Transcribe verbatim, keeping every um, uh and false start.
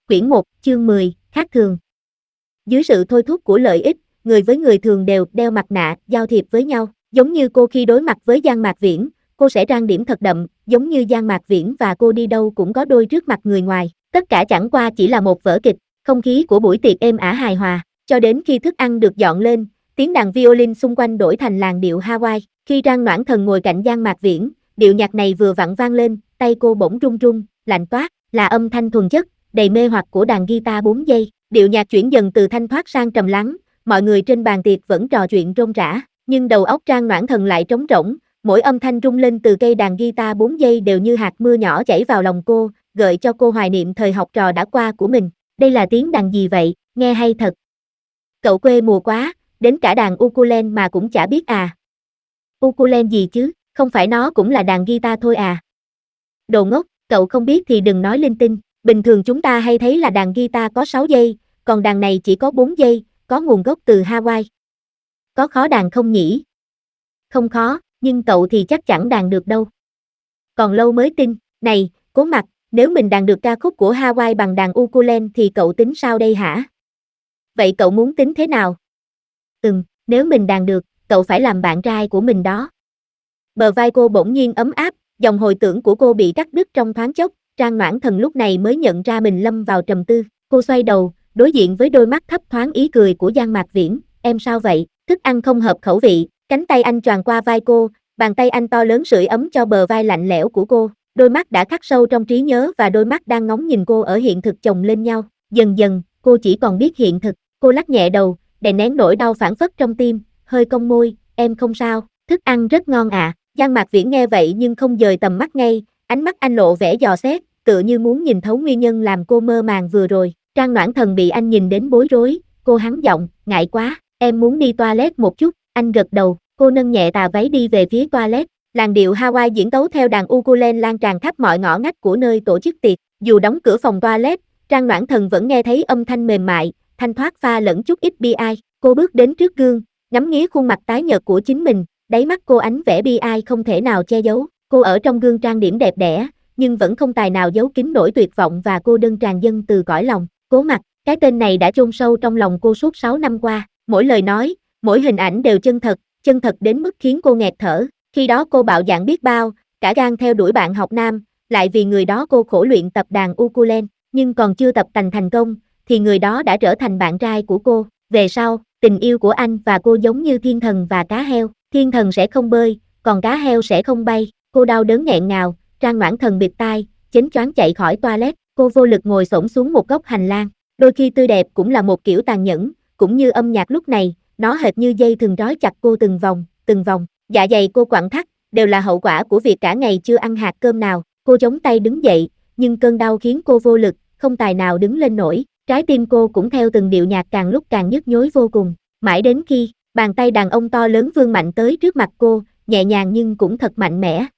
Quyển một, chương mười, khác thường. Dưới sự thôi thúc của lợi ích, người với người thường đều đeo mặt nạ, giao thiệp với nhau. Giống như cô khi đối mặt với Giang Mạc Viễn, cô sẽ trang điểm thật đậm, giống như Giang Mạc Viễn và cô đi đâu cũng có đôi trước mặt người ngoài. Tất cả chẳng qua chỉ là một vở kịch, không khí của buổi tiệc êm ả hài hòa, cho đến khi thức ăn được dọn lên, tiếng đàn violin xung quanh đổi thành làn điệu Hawaii. Khi Trang Noãn Thần ngồi cạnh Giang Mạc Viễn, điệu nhạc này vừa vặn vang lên, tay cô bỗng run run, lạnh toát, là âm thanh thuần chất, đầy mê hoặc của đàn guitar bốn giây. Điệu nhạc chuyển dần từ thanh thoát sang trầm lắng, mọi người trên bàn tiệc vẫn trò chuyện rôm rả, nhưng đầu óc Trang Noãn Thần lại trống rỗng, mỗi âm thanh rung lên từ cây đàn guitar bốn giây đều như hạt mưa nhỏ chảy vào lòng cô, gợi cho cô hoài niệm thời học trò đã qua của mình. Đây là tiếng đàn gì vậy, nghe hay thật. Cậu quê mùa quá, đến cả đàn ukulele mà cũng chả biết à. Ukulele gì chứ, không phải nó cũng là đàn guitar thôi à. Đồ ngốc, cậu không biết thì đừng nói linh tinh. Bình thường chúng ta hay thấy là đàn guitar có sáu giây, còn đàn này chỉ có bốn giây, có nguồn gốc từ Hawaii. Có khó đàn không nhỉ? Không khó, nhưng cậu thì chắc chẳng đàn được đâu. Còn lâu mới tin, này, Cố Mặc, nếu mình đàn được ca khúc của Hawaii bằng đàn ukulele thì cậu tính sao đây hả? Vậy cậu muốn tính thế nào? Ừm, nếu mình đàn được, cậu phải làm bạn trai của mình đó. Bờ vai cô bỗng nhiên ấm áp, dòng hồi tưởng của cô bị cắt đứt trong thoáng chốc. Trang Noãn Thần lúc này mới nhận ra mình lâm vào trầm tư, cô xoay đầu, đối diện với đôi mắt thấp thoáng ý cười của Giang Mạc Viễn. Em sao vậy? Thức ăn không hợp khẩu vị. Cánh tay anh choàng qua vai cô, bàn tay anh to lớn sưởi ấm cho bờ vai lạnh lẽo của cô. Đôi mắt đã khắc sâu trong trí nhớ và đôi mắt đang ngóng nhìn cô ở hiện thực chồng lên nhau. Dần dần, cô chỉ còn biết hiện thực. Cô lắc nhẹ đầu, đè nén nỗi đau phảng phất trong tim, hơi cong môi, em không sao, thức ăn rất ngon ạ. À. Giang Mạc Viễn nghe vậy nhưng không dời tầm mắt ngay, ánh mắt anh lộ vẻ dò xét, tựa như muốn nhìn thấu nguyên nhân làm cô mơ màng vừa rồi. Trang Noãn Thần bị anh nhìn đến bối rối, cô hắn giọng, ngại quá, em muốn đi toilet một chút. Anh gật đầu, cô nâng nhẹ tà váy đi về phía toilet. Làn điệu Hawaii diễn tấu theo đàn ukulele lan tràn khắp mọi ngõ ngách của nơi tổ chức tiệc. Dù đóng cửa phòng toilet, Trang Noãn Thần vẫn nghe thấy âm thanh mềm mại, thanh thoát pha lẫn chút ít bi ai. Cô bước đến trước gương, ngắm nghía khuôn mặt tái nhợt của chính mình, đáy mắt cô ánh vẻ bi ai không thể nào che giấu. Cô ở trong gương trang điểm đẹp đẽ, nhưng vẫn không tài nào giấu kín nỗi tuyệt vọng và cô đơn tràn dâng từ cõi lòng. Cố Mặc, cái tên này đã chôn sâu trong lòng cô suốt sáu năm qua. Mỗi lời nói, mỗi hình ảnh đều chân thật, chân thật đến mức khiến cô nghẹt thở. Khi đó cô bạo dạn biết bao, cả gan theo đuổi bạn học nam, lại vì người đó cô khổ luyện tập đàn ukulele, nhưng còn chưa tập tành thành công, thì người đó đã trở thành bạn trai của cô. Về sau, tình yêu của anh và cô giống như thiên thần và cá heo, thiên thần sẽ không bơi, còn cá heo sẽ không bay. Cô đau đớn nghẹn ngào, Trang Noãn Thần bịt tai, chến choáng chạy khỏi toilet. Cô vô lực ngồi xổm xuống một góc hành lang. Đôi khi tươi đẹp cũng là một kiểu tàn nhẫn, cũng như âm nhạc lúc này, nó hệt như dây thừng trói chặt cô từng vòng, từng vòng. Dạ dày cô quặn thắt, đều là hậu quả của việc cả ngày chưa ăn hạt cơm nào. Cô chống tay đứng dậy, nhưng cơn đau khiến cô vô lực, không tài nào đứng lên nổi. Trái tim cô cũng theo từng điệu nhạc càng lúc càng nhức nhối vô cùng. Mãi đến khi, bàn tay đàn ông to lớn vươn mạnh tới trước mặt cô, nhẹ nhàng nhưng cũng thật mạnh mẽ.